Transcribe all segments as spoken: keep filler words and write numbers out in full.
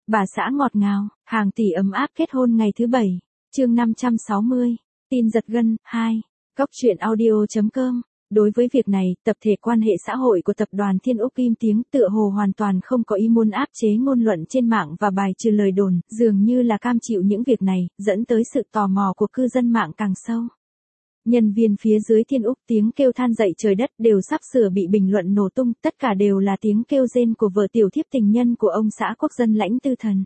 Bà xã ngọt ngào, hàng tỷ ấm áp kết hôn ngày thứ bảy. Chương năm trăm sáu mươi. Tin giật gân, hai. Cóc truyện audio chấm com. Đối với việc này, tập thể quan hệ xã hội của tập đoàn Thiên Úc im tiếng tựa hồ hoàn toàn không có ý muốn áp chế ngôn luận trên mạng và bài trừ lời đồn, dường như là cam chịu những việc này, dẫn tới sự tò mò của cư dân mạng càng sâu. Nhân viên phía dưới Thiên Úc tiếng kêu than dậy trời đất đều sắp sửa bị bình luận nổ tung, tất cả đều là tiếng kêu rên của vợ tiểu thiếp tình nhân của ông xã quốc dân Lãnh Tư Thần.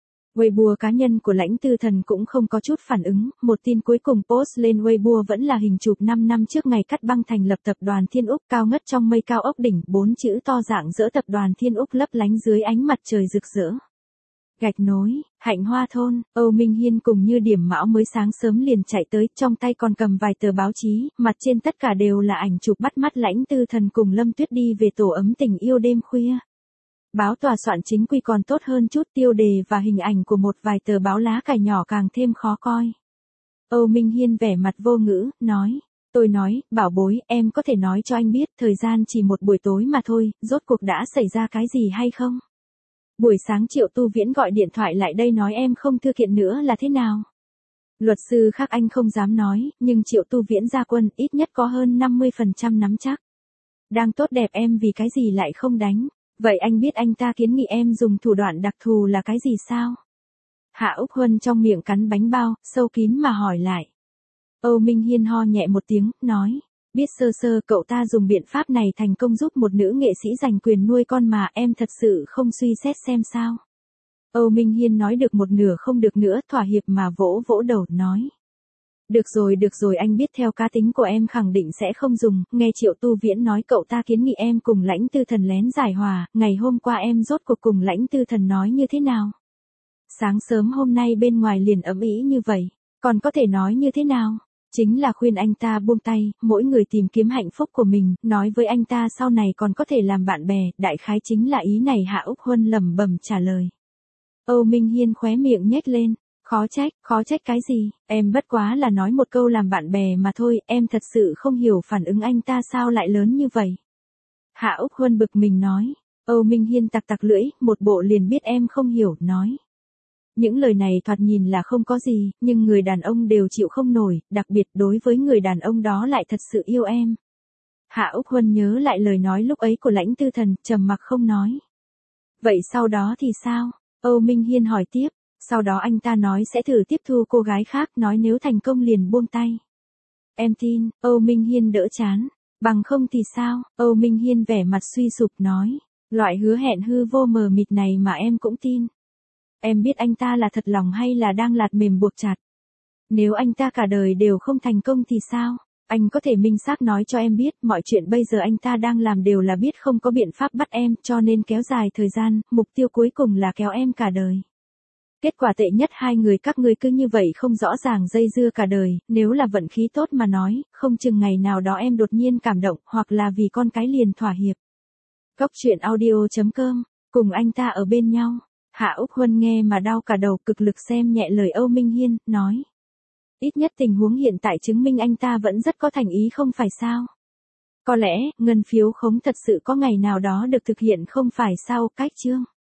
Weibo cá nhân của Lãnh Tư Thần cũng không có chút phản ứng, một tin cuối cùng post lên Weibo vẫn là hình chụp năm năm trước ngày cắt băng thành lập tập đoàn Thiên Úc cao ngất trong mây cao ốc đỉnh, bốn chữ to dạng dỡ tập đoàn Thiên Úc lấp lánh dưới ánh mặt trời rực rỡ. Gạch nối, Hạnh Hoa thôn, Âu Minh Hiên cùng Như Điểm Mão mới sáng sớm liền chạy tới, trong tay còn cầm vài tờ báo chí, mặt trên tất cả đều là ảnh chụp bắt mắt Lãnh Tư Thần cùng Lâm Tuyết đi về tổ ấm tình yêu đêm khuya. Báo tòa soạn chính quy còn tốt hơn chút, tiêu đề và hình ảnh của một vài tờ báo lá cải nhỏ càng thêm khó coi. Âu Minh Hiên vẻ mặt vô ngữ, nói, tôi nói, bảo bối, em có thể nói cho anh biết, thời gian chỉ một buổi tối mà thôi, rốt cuộc đã xảy ra cái gì hay không? Buổi sáng Triệu Tu Viễn gọi điện thoại lại đây nói em không thư kiện nữa là thế nào? Luật sư khác anh không dám nói, nhưng Triệu Tu Viễn ra quân ít nhất có hơn năm mươi phần trăm nắm chắc. Đang tốt đẹp em vì cái gì lại không đánh? Vậy anh biết anh ta kiến nghị em dùng thủ đoạn đặc thù là cái gì sao? Hạ Úc Huân trong miệng cắn bánh bao, sâu kín mà hỏi lại. Âu Minh Hiên ho nhẹ một tiếng, nói, biết sơ sơ cậu ta dùng biện pháp này thành công giúp một nữ nghệ sĩ giành quyền nuôi con mà em thật sự không suy xét xem sao. Âu Minh Hiên nói được một nửa không được nữa, thỏa hiệp mà vỗ vỗ đầu, nói. Được rồi được rồi, anh biết theo cá tính của em khẳng định sẽ không dùng, nghe Triệu Tu Viễn nói cậu ta kiến nghị em cùng Lãnh Tư Thần lén giải hòa, ngày hôm qua em rốt cuộc cùng Lãnh Tư Thần nói như thế nào? Sáng sớm hôm nay bên ngoài liền ầm ĩ như vậy, còn có thể nói như thế nào? Chính là khuyên anh ta buông tay, mỗi người tìm kiếm hạnh phúc của mình, nói với anh ta sau này còn có thể làm bạn bè, đại khái chính là ý này. Hạ Úc Huân lẩm bẩm trả lời. Âu Minh Hiên khóe miệng nhếch lên. Khó trách, khó trách cái gì, em bất quá là nói một câu làm bạn bè mà thôi, em thật sự không hiểu phản ứng anh ta sao lại lớn như vậy. Hạ Úc Huân bực mình nói. Âu Minh Hiên tặc tặc lưỡi, một bộ liền biết em không hiểu, nói. Những lời này thoạt nhìn là không có gì, nhưng người đàn ông đều chịu không nổi, đặc biệt đối với người đàn ông đó lại thật sự yêu em. Hạ Úc Huân nhớ lại lời nói lúc ấy của Lãnh Tư Thần, trầm mặc không nói. Vậy sau đó thì sao? Âu Minh Hiên hỏi tiếp. Sau đó anh ta nói sẽ thử tiếp thu cô gái khác, nói nếu thành công liền buông tay. Em tin, Âu Minh Hiên đỡ chán. Bằng không thì sao? Âu Minh Hiên vẻ mặt suy sụp nói. Loại hứa hẹn hư vô mờ mịt này mà em cũng tin. Em biết anh ta là thật lòng hay là đang lạt mềm buộc chặt. Nếu anh ta cả đời đều không thành công thì sao? Anh có thể minh xác nói cho em biết, mọi chuyện bây giờ anh ta đang làm đều là biết không có biện pháp bắt em, cho nên kéo dài thời gian, mục tiêu cuối cùng là kéo em cả đời. Kết quả tệ nhất hai người các ngươi cứ như vậy không rõ ràng dây dưa cả đời, nếu là vận khí tốt mà nói, không chừng ngày nào đó em đột nhiên cảm động, hoặc là vì con cái liền thỏa hiệp. Cóc truyện audio chấm com, cùng anh ta ở bên nhau. Hạ Úc Huân nghe mà đau cả đầu, cực lực xem nhẹ lời Âu Minh Hiên, nói. Ít nhất tình huống hiện tại chứng minh anh ta vẫn rất có thành ý không phải sao? Có lẽ, ngân phiếu khống thật sự có ngày nào đó được thực hiện không phải sao? Cách chương.